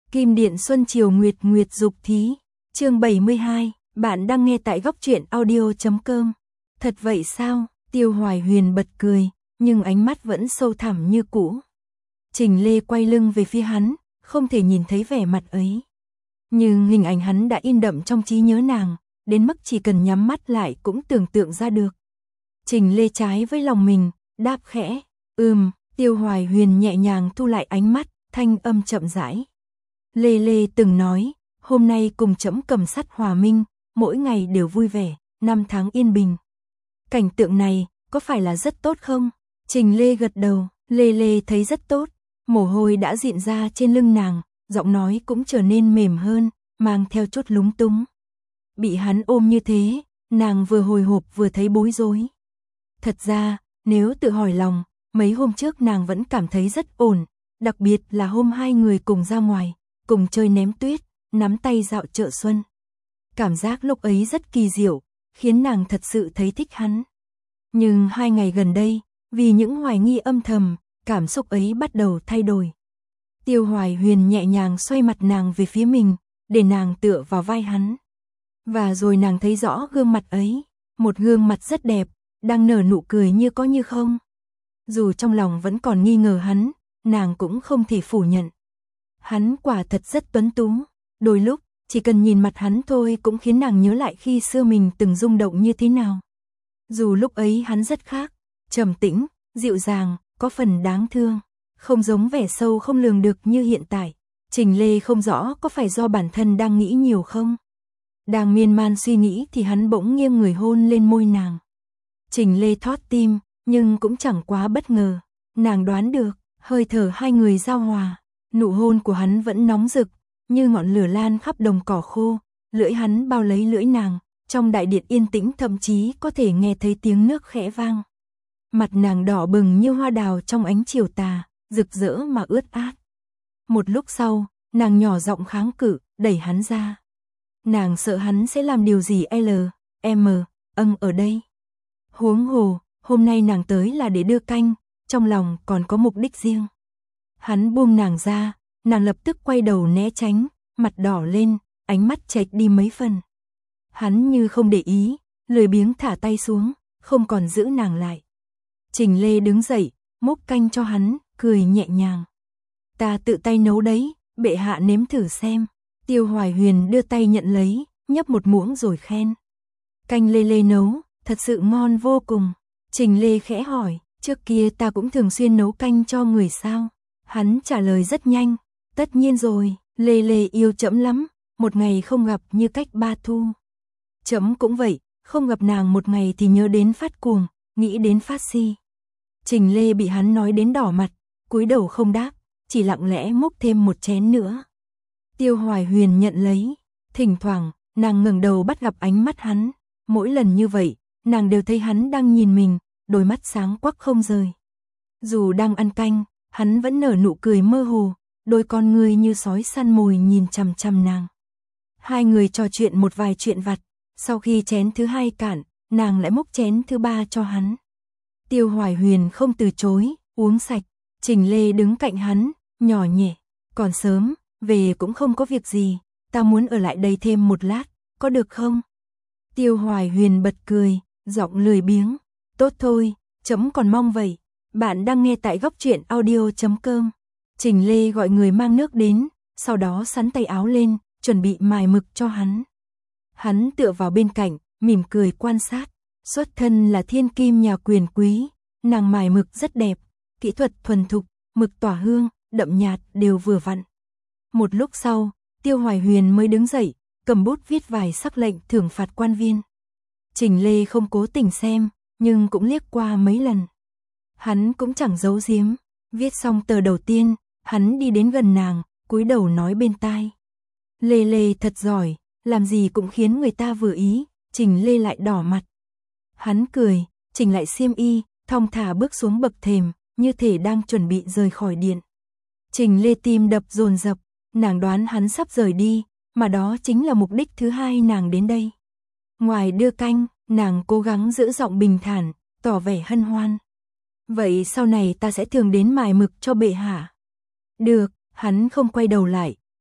Kim Điện Xuân Chiều Nguyệt Nguyệt Dục Thí. Chương 72, bạn đang nghe tại góc truyện audio.com. Thật vậy sao? Tiêu Hoài Huyền bật cười, nhưng ánh mắt vẫn sâu thẳm như cũ. Trình Lê quay lưng về phía hắn, không thể nhìn thấy vẻ mặt ấy. Nhưng hình ảnh hắn đã in đậm trong trí nhớ nàng, đến mức chỉ cần nhắm mắt lại cũng tưởng tượng ra được. Trình Lê trái với lòng mình, đáp khẽ, Tiêu Hoài Huyền nhẹ nhàng thu lại ánh mắt, thanh âm chậm rãi. Lê Lê từng nói, hôm nay cùng trẫm cầm sắt hòa minh, mỗi ngày đều vui vẻ, năm tháng yên bình. Cảnh tượng này, có phải là rất tốt không? Trình Lê gật đầu, Lê Lê thấy rất tốt, mồ hôi đã dịn ra trên lưng nàng, giọng nói cũng trở nên mềm hơn, mang theo chút lúng túng. Bị hắn ôm như thế, nàng vừa hồi hộp vừa thấy bối rối. Thật ra, nếu tự hỏi lòng, mấy hôm trước nàng vẫn cảm thấy rất ổn, đặc biệt là hôm hai người cùng ra ngoài, cùng chơi ném tuyết, nắm tay dạo chợ xuân. Cảm giác lúc ấy rất kỳ diệu, khiến nàng thật sự thấy thích hắn. Nhưng 2 ngày gần đây, vì những hoài nghi âm thầm, cảm xúc ấy bắt đầu thay đổi. Tiêu Hoài Huyền nhẹ nhàng xoay mặt nàng về phía mình, để nàng tựa vào vai hắn. Và rồi nàng thấy rõ gương mặt ấy, một gương mặt rất đẹp, đang nở nụ cười như có như không. Dù trong lòng vẫn còn nghi ngờ hắn, nàng cũng không thể phủ nhận. Hắn quả thật rất tuấn tú, đôi lúc, chỉ cần nhìn mặt hắn thôi cũng khiến nàng nhớ lại khi xưa mình từng rung động như thế nào. Dù lúc ấy hắn rất khác, trầm tĩnh, dịu dàng, có phần đáng thương, không giống vẻ sâu không lường được như hiện tại. Trình Lê không rõ có phải do bản thân đang nghĩ nhiều không? Đang miên man suy nghĩ thì hắn bỗng nghiêng người hôn lên môi nàng. Trình Lê thót tim, nhưng cũng chẳng quá bất ngờ. Nàng đoán được, hơi thở hai người giao hòa, nụ hôn của hắn vẫn nóng rực, như ngọn lửa lan khắp đồng cỏ khô, lưỡi hắn bao lấy lưỡi nàng, trong đại điện yên tĩnh thậm chí có thể nghe thấy tiếng nước khẽ vang. Mặt nàng đỏ bừng như hoa đào trong ánh chiều tà, rực rỡ mà ướt át. Một lúc sau, nàng nhỏ giọng kháng cự, đẩy hắn ra. Nàng sợ hắn sẽ làm điều gì ở đây. Huống hồ, hôm nay nàng tới là để đưa canh, trong lòng còn có mục đích riêng. Hắn buông nàng ra, nàng lập tức quay đầu né tránh, mặt đỏ lên, ánh mắt chệch đi mấy phần. Hắn như không để ý, lười biếng thả tay xuống, không còn giữ nàng lại. Trình Lê đứng dậy, múc canh cho hắn, cười nhẹ nhàng. Ta tự tay nấu đấy, bệ hạ nếm thử xem. Tiêu Hoài Huyền đưa tay nhận lấy, nhấp một muỗng rồi khen. Canh Lê Lê nấu, thật sự ngon vô cùng. Trình Lê khẽ hỏi, trước kia ta cũng thường xuyên nấu canh cho người sao? Hắn trả lời rất nhanh, tất nhiên rồi, Lê Lê yêu trẫm lắm, một ngày không gặp như cách ba thu. Trẫm cũng vậy, không gặp nàng một ngày thì nhớ đến phát cuồng, nghĩ đến phát si. Trình Lê bị hắn nói đến đỏ mặt, cúi đầu không đáp, chỉ lặng lẽ múc thêm một chén nữa. Tiêu Hoài Huyền nhận lấy, thỉnh thoảng, nàng ngẩng đầu bắt gặp ánh mắt hắn, mỗi lần như vậy, nàng đều thấy hắn đang nhìn mình, đôi mắt sáng quắc không rời. Dù đang ăn canh, hắn vẫn nở nụ cười mơ hồ, đôi con ngươi như sói săn mồi nhìn chằm chằm nàng. Hai người trò chuyện một vài chuyện vặt, sau khi chén thứ 2 cạn, nàng lại múc chén thứ 3 cho hắn. Tiêu Hoài Huyền không từ chối, uống sạch. Trình Lê đứng cạnh hắn, nhỏ nhẹ, còn sớm, về cũng không có việc gì, ta muốn ở lại đây thêm một lát, có được không? Tiêu Hoài Huyền bật cười, giọng lười biếng, tốt thôi, trẫm còn mong vậy. Bạn đang nghe tại góc truyện audio.com. Trình Lê gọi người mang nước đến, sau đó xắn tay áo lên, chuẩn bị mài mực cho hắn. Hắn tựa vào bên cạnh, mỉm cười quan sát, xuất thân là thiên kim nhà quyền quý, nàng mài mực rất đẹp, kỹ thuật thuần thục, mực tỏa hương, đậm nhạt đều vừa vặn. Một lúc sau, Tiêu Hoài Huyền mới đứng dậy, cầm bút viết vài sắc lệnh thưởng phạt quan viên. Trình Lê không cố tình xem, nhưng cũng liếc qua mấy lần. Hắn cũng chẳng giấu giếm, viết xong tờ đầu tiên, hắn đi đến gần nàng, cúi đầu nói bên tai. Lê Lê thật giỏi, làm gì cũng khiến người ta vừa ý. Trình Lê lại đỏ mặt. Hắn cười, chỉnh lại xiêm y, thong thả bước xuống bậc thềm, như thể đang chuẩn bị rời khỏi điện. Trình Lê tim đập dồn dập, nàng đoán hắn sắp rời đi, mà đó chính là mục đích thứ 2 nàng đến đây. Ngoài đưa canh, nàng cố gắng giữ giọng bình thản, tỏ vẻ hân hoan. Vậy sau này ta sẽ thường đến mài mực cho bệ hạ. Được, hắn không quay đầu lại,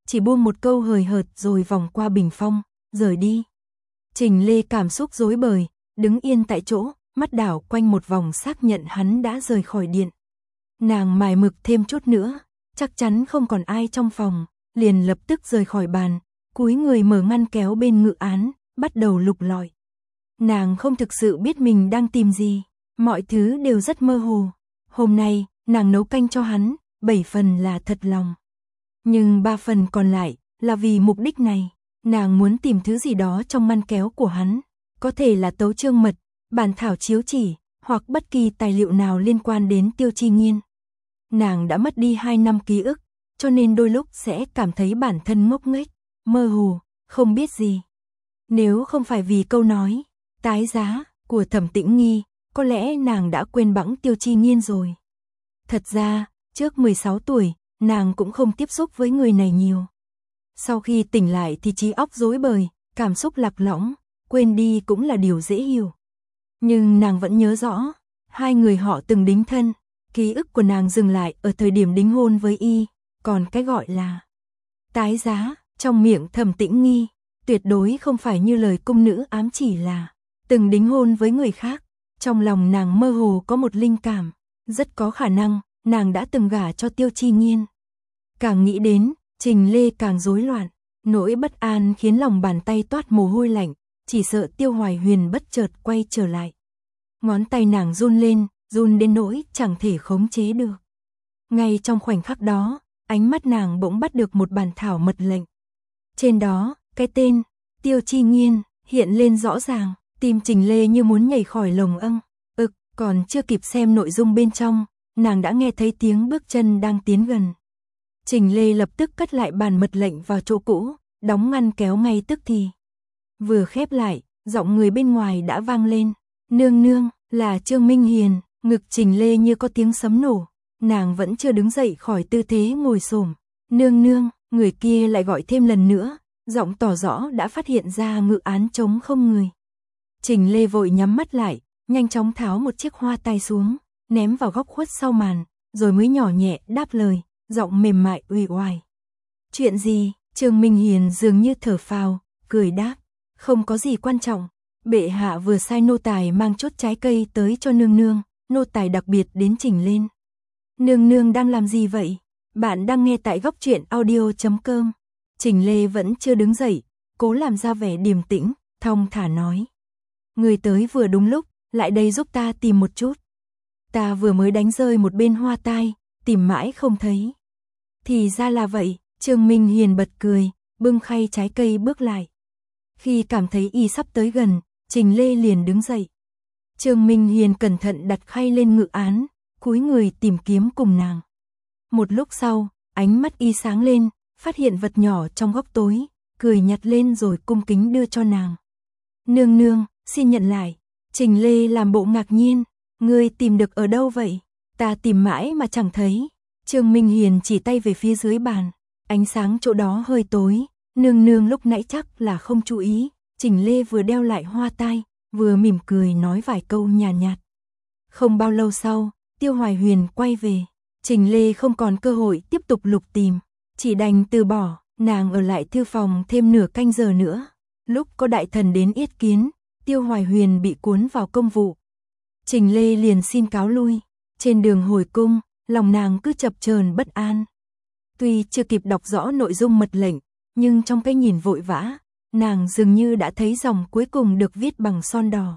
chỉ buông một câu hời hợt rồi vòng qua bình phong, rời đi. Trình Lê cảm xúc rối bời, đứng yên tại chỗ, mắt đảo quanh một vòng xác nhận hắn đã rời khỏi điện. Nàng mải mực thêm chút nữa, chắc chắn không còn ai trong phòng, liền lập tức rời khỏi bàn, cúi người mở ngăn kéo bên ngự án, bắt đầu lục lọi. Nàng không thực sự biết mình đang tìm gì, mọi thứ đều rất mơ hồ. Hôm nay, nàng nấu canh cho hắn, 7 phần là thật lòng. Nhưng 3 phần còn lại là vì mục đích này, nàng muốn tìm thứ gì đó trong ngăn kéo của hắn, có thể là tấu chương mật, bản thảo chiếu chỉ, hoặc bất kỳ tài liệu nào liên quan đến Tiêu Chi Nghiên. Nàng đã mất đi 2 năm ký ức, cho nên đôi lúc sẽ cảm thấy bản thân ngốc nghếch, mơ hồ, không biết gì. Nếu không phải vì câu nói tái giá của Thẩm Tĩnh Nghi, có lẽ nàng đã quên bẵng Tiêu Chi Nghiên rồi. Thật ra, trước 16 tuổi, nàng cũng không tiếp xúc với người này nhiều. Sau khi tỉnh lại thì trí óc rối bời, cảm xúc lạc lõng, quên đi cũng là điều dễ hiểu. Nhưng nàng vẫn nhớ rõ, 2 người họ từng đính thân, ký ức của nàng dừng lại ở thời điểm đính hôn với y, còn cái gọi là tái giá, trong miệng Thẩm Tĩnh Nghi, tuyệt đối không phải như lời cung nữ ám chỉ là từng đính hôn với người khác. Trong lòng nàng mơ hồ có một linh cảm, rất có khả năng, nàng đã từng gả cho Tiêu Chi Nghiên. Càng nghĩ đến, Trình Lê càng rối loạn, nỗi bất an khiến lòng bàn tay toát mồ hôi lạnh, chỉ sợ Tiêu Hoài Huyền bất chợt quay trở lại. Ngón tay nàng run lên, run đến nỗi chẳng thể khống chế được. Ngay trong khoảnh khắc đó, ánh mắt nàng bỗng bắt được một bản thảo mật lệnh. Trên đó, cái tên Tiêu Chi Nghiên hiện lên rõ ràng, tim Trình Lê như muốn nhảy khỏi lồng âng. Còn chưa kịp xem nội dung bên trong, nàng đã nghe thấy tiếng bước chân đang tiến gần. Trình Lê lập tức cất lại bản mật lệnh vào chỗ cũ, đóng ngăn kéo ngay tức thì. Vừa khép lại, giọng người bên ngoài đã vang lên. Nương nương, là Trương Minh Hiền. Ngực Trình Lê như có tiếng sấm nổ. Nàng vẫn chưa đứng dậy khỏi tư thế ngồi xổm. Nương nương, người kia lại gọi thêm lần nữa, giọng tỏ rõ đã phát hiện ra ngự án trống không người. Trình Lê vội nhắm mắt lại, nhanh chóng tháo một chiếc hoa tai xuống, ném vào góc khuất sau màn, rồi mới nhỏ nhẹ đáp lời, giọng mềm mại uể oải. Chuyện gì? Trương Minh Hiền dường như thở phào, cười đáp, không có gì quan trọng. Bệ hạ vừa sai nô tài mang chút trái cây tới cho nương nương, nô tài đặc biệt đến trình lên. Nương nương đang làm gì vậy? Bạn đang nghe tại góc truyện audio.com. Trình Lê vẫn chưa đứng dậy, cố làm ra vẻ điềm tĩnh, thong thả nói. Người tới vừa đúng lúc, lại đây giúp ta tìm một chút. Ta vừa mới đánh rơi một bên hoa tai, tìm mãi không thấy. Thì ra là vậy, Trương Minh Hiền bật cười, bưng khay trái cây bước lại. Khi cảm thấy y sắp tới gần, Trình Lê liền đứng dậy. Trương Minh Hiền cẩn thận đặt khay lên ngự án, cúi người tìm kiếm cùng nàng. Một lúc sau, ánh mắt y sáng lên, phát hiện vật nhỏ trong góc tối, cười nhặt lên rồi cung kính đưa cho nàng. Nương nương, xin nhận lại. Trình Lê làm bộ ngạc nhiên, ngươi tìm được ở đâu vậy? Ta tìm mãi mà chẳng thấy. Trương Minh Hiền chỉ tay về phía dưới bàn, ánh sáng chỗ đó hơi tối, nương nương lúc nãy chắc là không chú ý. Trình Lê vừa đeo lại hoa tai, vừa mỉm cười nói vài câu nhàn nhạt. Không bao lâu sau, Tiêu Hoài Huyền quay về, Trình Lê không còn cơ hội tiếp tục lục tìm, chỉ đành từ bỏ, nàng ở lại thư phòng thêm nửa canh giờ nữa. Lúc có đại thần đến yết kiến, Tiêu Hoài Huyền bị cuốn vào công vụ. Trình Lê liền xin cáo lui, trên đường hồi cung, lòng nàng cứ chập chờn bất an. Tuy chưa kịp đọc rõ nội dung mật lệnh, nhưng trong cái nhìn vội vã, nàng dường như đã thấy dòng cuối cùng được viết bằng son đỏ.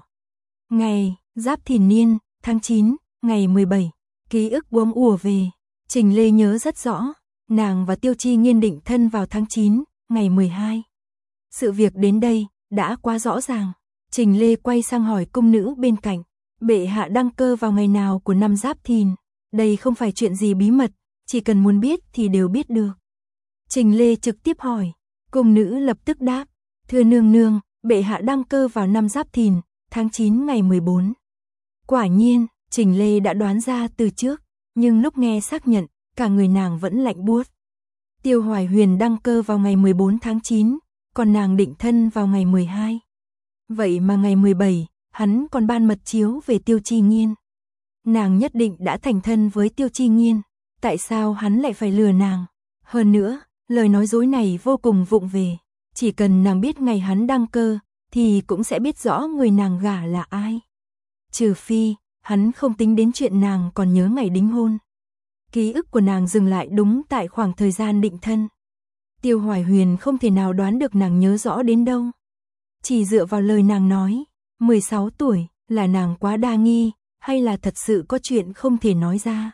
Ngày Giáp Thìn Niên, tháng 9, ngày 17, ký ức bỗng ùa về. Trình Lê nhớ rất rõ, nàng và Tiêu Chi Nghiên định thân vào tháng 9, ngày 12. Sự việc đến đây đã quá rõ ràng. Trình Lê quay sang hỏi cung nữ bên cạnh, bệ hạ đăng cơ vào ngày nào của năm Giáp Thìn? Đây không phải chuyện gì bí mật, chỉ cần muốn biết thì đều biết được. Trình Lê trực tiếp hỏi, cung nữ lập tức đáp, thưa nương nương, bệ hạ đăng cơ vào năm Giáp Thìn, tháng 9 ngày 14. Quả nhiên, Trình Lê đã đoán ra từ trước, nhưng lúc nghe xác nhận, cả người nàng vẫn lạnh buốt. Tiêu Hoài Huyền đăng cơ vào ngày 14 tháng 9, còn nàng định thân vào ngày 12. Vậy mà ngày 17, hắn còn ban mật chiếu về Tiêu Chi Nghiên. Nàng nhất định đã thành thân với Tiêu Chi Nghiên, tại sao hắn lại phải lừa nàng? Hơn nữa, lời nói dối này vô cùng vụng về, chỉ cần nàng biết ngày hắn đăng cơ, thì cũng sẽ biết rõ người nàng gả là ai. Trừ phi, hắn không tính đến chuyện nàng còn nhớ ngày đính hôn. Ký ức của nàng dừng lại đúng tại khoảng thời gian định thân. Tiêu Hoài Huyền không thể nào đoán được nàng nhớ rõ đến đâu. Chỉ dựa vào lời nàng nói, 16 tuổi, là nàng quá đa nghi, hay là thật sự có chuyện không thể nói ra.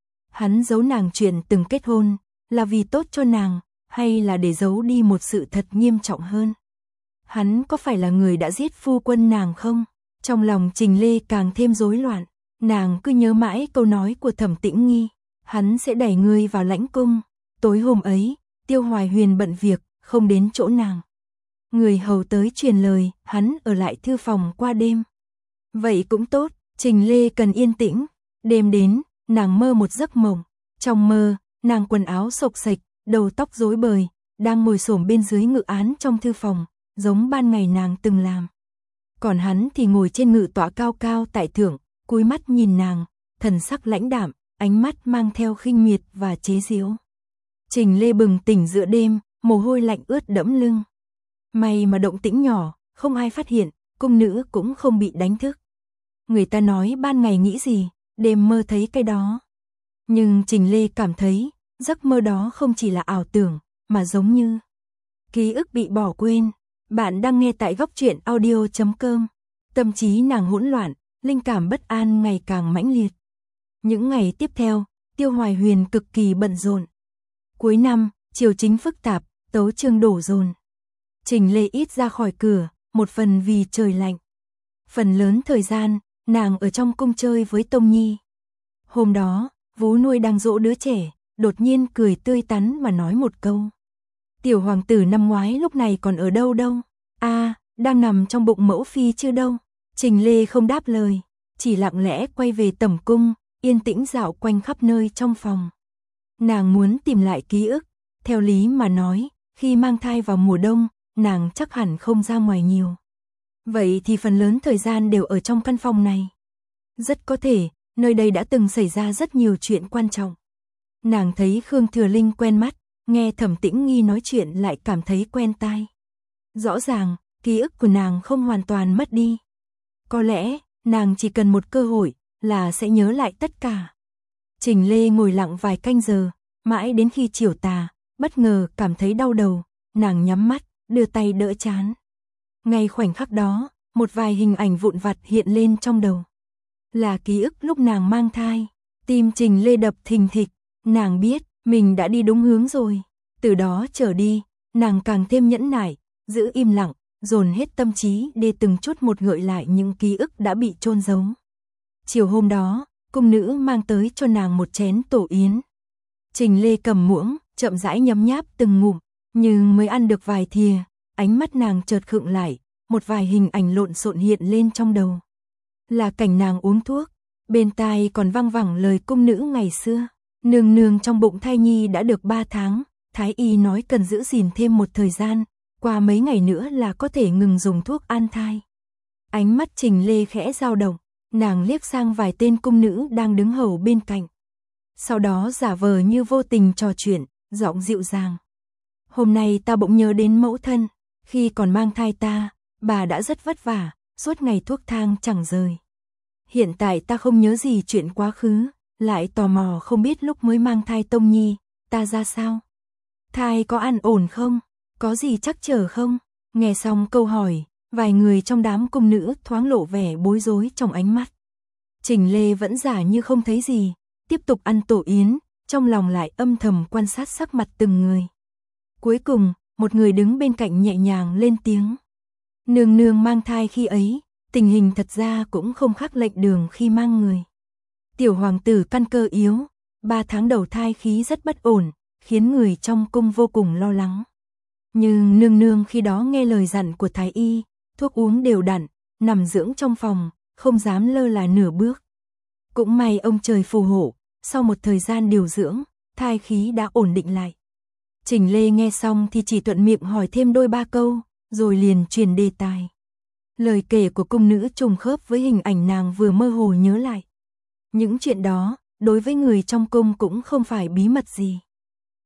Hắn giấu nàng chuyện từng kết hôn, là vì tốt cho nàng, hay là để giấu đi một sự thật nghiêm trọng hơn. Hắn có phải là người đã giết phu quân nàng không? Trong lòng Trình Lê càng thêm rối loạn, nàng cứ nhớ mãi câu nói của Thẩm Tĩnh Nghi, hắn sẽ đẩy ngươi vào lãnh cung. Tối hôm ấy, Tiêu Hoài Huyền bận việc, không đến chỗ nàng. Người hầu tới truyền lời, hắn ở lại thư phòng qua đêm. Vậy cũng tốt, Trình Lê cần yên tĩnh. Đêm đến, nàng mơ một giấc mộng. Trong mơ, nàng quần áo xộc xệch, đầu tóc rối bời, đang ngồi xổm bên dưới ngự án trong thư phòng, giống ban ngày nàng từng làm. Còn hắn thì ngồi trên ngự tọa cao cao tại thượng, cúi mắt nhìn nàng, thần sắc lãnh đạm, ánh mắt mang theo khinh miệt và chế giễu. Trình Lê bừng tỉnh giữa đêm, mồ hôi lạnh ướt đẫm lưng. May mà động tĩnh nhỏ, không ai phát hiện, cung nữ cũng không bị đánh thức. Người ta nói ban ngày nghĩ gì, đêm mơ thấy cái đó. Nhưng Trình Lê cảm thấy, giấc mơ đó không chỉ là ảo tưởng, mà giống như ký ức bị bỏ quên. Bạn đang nghe tại Góc Truyện Audio.com. Tâm trí nàng hỗn loạn, linh cảm bất an ngày càng mãnh liệt. Những ngày tiếp theo, Tiêu Hoài Huyền cực kỳ bận rộn. Cuối năm, triều chính phức tạp, tấu chương đổ dồn. Trình Lê ít ra khỏi cửa, một phần vì trời lạnh. Phần lớn thời gian, nàng ở trong cung chơi với Tông Nhi. Hôm đó, vú nuôi đang dỗ đứa trẻ, đột nhiên cười tươi tắn mà nói một câu. Tiểu hoàng tử năm ngoái lúc này còn ở đâu đâu? Đang nằm trong bụng mẫu phi chưa đâu? Trình Lê không đáp lời, chỉ lặng lẽ quay về tẩm cung, yên tĩnh dạo quanh khắp nơi trong phòng. Nàng muốn tìm lại ký ức, theo lý mà nói, khi mang thai vào mùa đông, nàng chắc hẳn không ra ngoài nhiều. Vậy thì phần lớn thời gian đều ở trong căn phòng này. Rất có thể, nơi đây đã từng xảy ra rất nhiều chuyện quan trọng. Nàng thấy Khương Thừa Linh quen mắt, nghe Thẩm Tĩnh Nghi nói chuyện lại cảm thấy quen tai. Rõ ràng, ký ức của nàng không hoàn toàn mất đi. Có lẽ, nàng chỉ cần một cơ hội, là sẽ nhớ lại tất cả. Trình Lê ngồi lặng vài canh giờ, mãi đến khi chiều tà, bất ngờ cảm thấy đau đầu, nàng nhắm mắt, đưa tay đỡ trán. Ngay khoảnh khắc đó, một vài hình ảnh vụn vặt hiện lên trong đầu. Là ký ức lúc nàng mang thai, tim Trình Lê đập thình thịch, nàng biết, mình đã đi đúng hướng rồi. Từ đó trở đi, nàng càng thêm nhẫn nại, giữ im lặng, dồn hết tâm trí để từng chút một gợi lại những ký ức đã bị chôn giấu. Chiều hôm đó, cung nữ mang tới cho nàng một chén tổ yến. Trình Lê cầm muỗng, chậm rãi nhấm nháp từng ngụm, nhưng mới ăn được vài thìa, ánh mắt nàng chợt khựng lại, một vài hình ảnh lộn xộn hiện lên trong đầu. Là cảnh nàng uống thuốc, bên tai còn văng vẳng lời cung nữ ngày xưa. Nương nương trong bụng thai nhi đã được 3 tháng, thái y nói cần giữ gìn thêm một thời gian, qua mấy ngày nữa là có thể ngừng dùng thuốc an thai. Ánh mắt Trình Lê khẽ dao động, nàng liếc sang vài tên cung nữ đang đứng hầu bên cạnh. Sau đó giả vờ như vô tình trò chuyện, giọng dịu dàng. Hôm nay ta bỗng nhớ đến mẫu thân, khi còn mang thai ta, bà đã rất vất vả, suốt ngày thuốc thang chẳng rời. Hiện tại ta không nhớ gì chuyện quá khứ, lại tò mò không biết lúc mới mang thai Tông Nhi, ta ra sao? Thai có an ổn không? Có gì trắc trở không? Nghe xong câu hỏi, vài người trong đám cung nữ thoáng lộ vẻ bối rối trong ánh mắt. Trình Lê vẫn giả như không thấy gì, tiếp tục ăn tổ yến, trong lòng lại âm thầm quan sát sắc mặt từng người. Cuối cùng, một người đứng bên cạnh nhẹ nhàng lên tiếng. Nương nương mang thai khi ấy, tình hình thật ra cũng không khác lệnh đường khi mang người. Tiểu hoàng tử căn cơ yếu, 3 tháng đầu thai khí rất bất ổn, khiến người trong cung vô cùng lo lắng. Nhưng nương nương khi đó nghe lời dặn của thái y, thuốc uống đều đặn, nằm dưỡng trong phòng, không dám lơ là nửa bước. Cũng may ông trời phù hộ, sau một thời gian điều dưỡng, thai khí đã ổn định lại. Trình Lê nghe xong thì chỉ thuận miệng hỏi thêm đôi ba câu, rồi liền truyền đề tài. Lời kể của cung nữ trùng khớp với hình ảnh nàng vừa mơ hồ nhớ lại. Những chuyện đó, đối với người trong cung cũng không phải bí mật gì.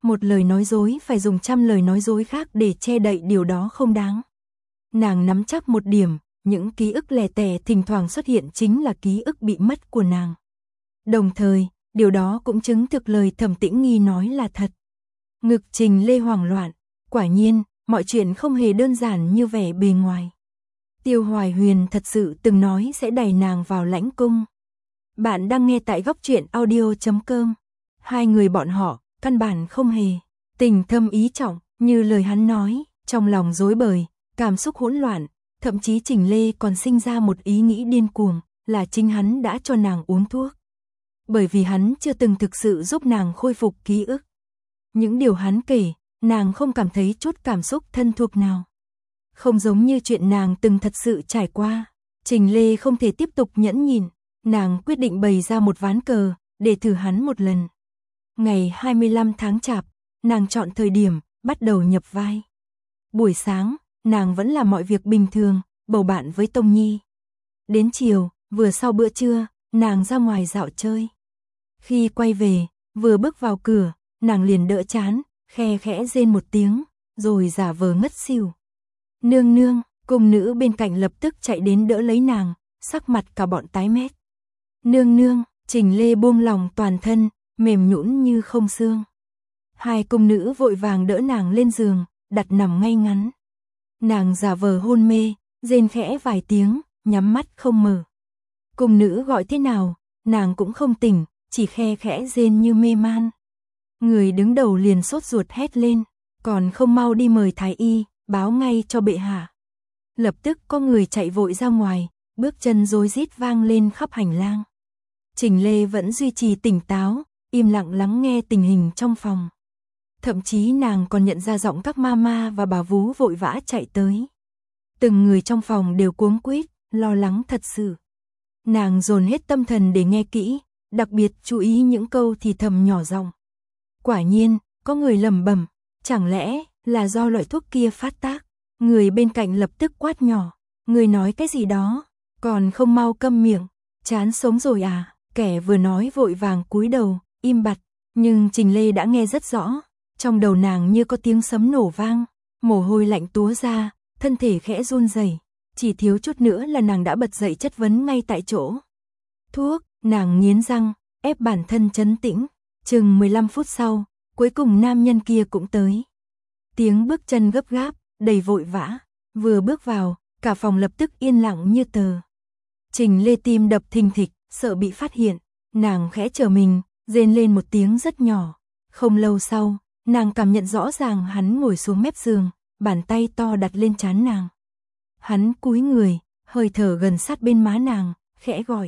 Một lời nói dối phải dùng 100 lời nói dối khác để che đậy điều đó không đáng. Nàng nắm chắc một điểm, những ký ức lẻ tẻ thỉnh thoảng xuất hiện chính là ký ức bị mất của nàng. Đồng thời, điều đó cũng chứng thực lời Thẩm Tĩnh Nghi nói là thật. Ngực Trình Lê hoảng loạn, quả nhiên, mọi chuyện không hề đơn giản như vẻ bề ngoài. Tiêu Hoài Huyền thật sự từng nói sẽ đẩy nàng vào lãnh cung. Bạn đang nghe tại góc truyện audio.com. Hai người bọn họ, căn bản không hề tình thâm ý trọng, như lời hắn nói, trong lòng rối bời, cảm xúc hỗn loạn, thậm chí Trình Lê còn sinh ra một ý nghĩ điên cuồng, là chính hắn đã cho nàng uống thuốc. Bởi vì hắn chưa từng thực sự giúp nàng khôi phục ký ức. Những điều hắn kể, nàng không cảm thấy chút cảm xúc thân thuộc nào. Không giống như chuyện nàng từng thật sự trải qua. Trình Lê không thể tiếp tục nhẫn nhịn, nàng quyết định bày ra một ván cờ, để thử hắn một lần. Ngày 25 tháng Chạp, nàng chọn thời điểm, bắt đầu nhập vai. Buổi sáng, nàng vẫn làm mọi việc bình thường, bầu bạn với Tông Nhi. Đến chiều, vừa sau bữa trưa, nàng ra ngoài dạo chơi. Khi quay về, vừa bước vào cửa, nàng liền đỡ chán, khe khẽ rên một tiếng, rồi giả vờ ngất xỉu. Nương nương, cung nữ bên cạnh lập tức chạy đến đỡ lấy nàng, sắc mặt cả bọn tái mét. Nương nương, Trình Lê buông lòng toàn thân, mềm nhũn như không xương. Hai cung nữ vội vàng đỡ nàng lên giường, đặt nằm ngay ngắn. Nàng giả vờ hôn mê, rên khẽ vài tiếng, nhắm mắt không mở. Cung nữ gọi thế nào, nàng cũng không tỉnh, chỉ khe khẽ rên như mê man. Người đứng đầu liền sốt ruột hét lên, còn không mau đi mời thái y, báo ngay cho bệ hạ. Lập tức có người chạy vội ra ngoài, bước chân rối rít vang lên khắp hành lang. Trình Lê vẫn duy trì tỉnh táo, im lặng lắng nghe tình hình trong phòng. Thậm chí nàng còn nhận ra giọng các mama và bà vú vội vã chạy tới. Từng người trong phòng đều cuống quýt, lo lắng thật sự. Nàng dồn hết tâm thần để nghe kỹ, đặc biệt chú ý những câu thì thầm nhỏ giọng. Quả nhiên, có người lẩm bẩm, chẳng lẽ là do loại thuốc kia phát tác. Người bên cạnh lập tức quát nhỏ, người nói cái gì đó, còn không mau câm miệng, chán sống rồi à. Kẻ vừa nói vội vàng cúi đầu, im bặt, nhưng Trình Lê đã nghe rất rõ, trong đầu nàng như có tiếng sấm nổ vang, mồ hôi lạnh túa ra, thân thể khẽ run rẩy, chỉ thiếu chút nữa là nàng đã bật dậy chất vấn ngay tại chỗ. Thuốc, nàng nghiến răng, ép bản thân trấn tĩnh, chừng 15 phút sau, cuối cùng nam nhân kia cũng tới. Tiếng bước chân gấp gáp, đầy vội vã, vừa bước vào, cả phòng lập tức yên lặng như tờ. Trình Lê tim đập thình thịch, sợ bị phát hiện, nàng khẽ trở mình, rên lên một tiếng rất nhỏ. Không lâu sau, nàng cảm nhận rõ ràng hắn ngồi xuống mép giường, bàn tay to đặt lên trán nàng. Hắn cúi người, hơi thở gần sát bên má nàng, khẽ gọi.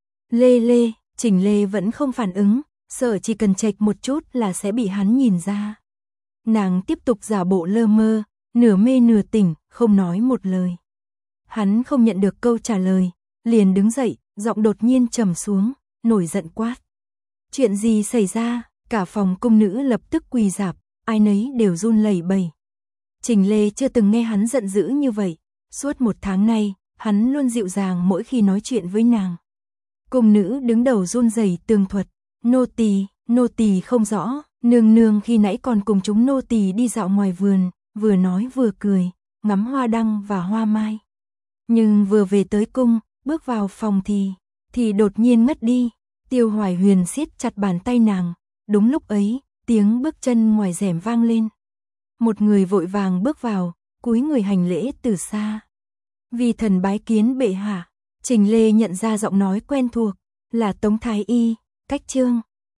Lê Lê, Trình Lê vẫn không phản ứng, sợ chỉ cần chệch một chút là sẽ bị hắn nhìn ra. Nàng tiếp tục giả bộ lơ mơ, nửa mê nửa tỉnh, không nói một lời. Hắn không nhận được câu trả lời, liền đứng dậy, giọng đột nhiên trầm xuống, nổi giận quát. Chuyện gì xảy ra? Cả phòng cung nữ lập tức quỳ rạp, ai nấy đều run lẩy bẩy. Trình Lê chưa từng nghe hắn giận dữ như vậy, suốt 1 tháng nay, hắn luôn dịu dàng mỗi khi nói chuyện với nàng. Cung nữ đứng đầu run rẩy tường thuật, nô tỳ không rõ, nương nương khi nãy còn cùng chúng nô tỳ đi dạo ngoài vườn, vừa nói vừa cười, ngắm hoa đăng và hoa mai. Nhưng vừa về tới cung, bước vào phòng thì đột nhiên ngất đi. Tiêu Hoài Huyền siết chặt bàn tay nàng, đúng lúc ấy, tiếng bước chân ngoài rèm vang lên. Một người vội vàng bước vào, cúi người hành lễ từ xa. Vì thần bái kiến bệ hạ. Trình Lê nhận ra giọng nói quen thuộc, là Tống Thái Y, Cách Trương.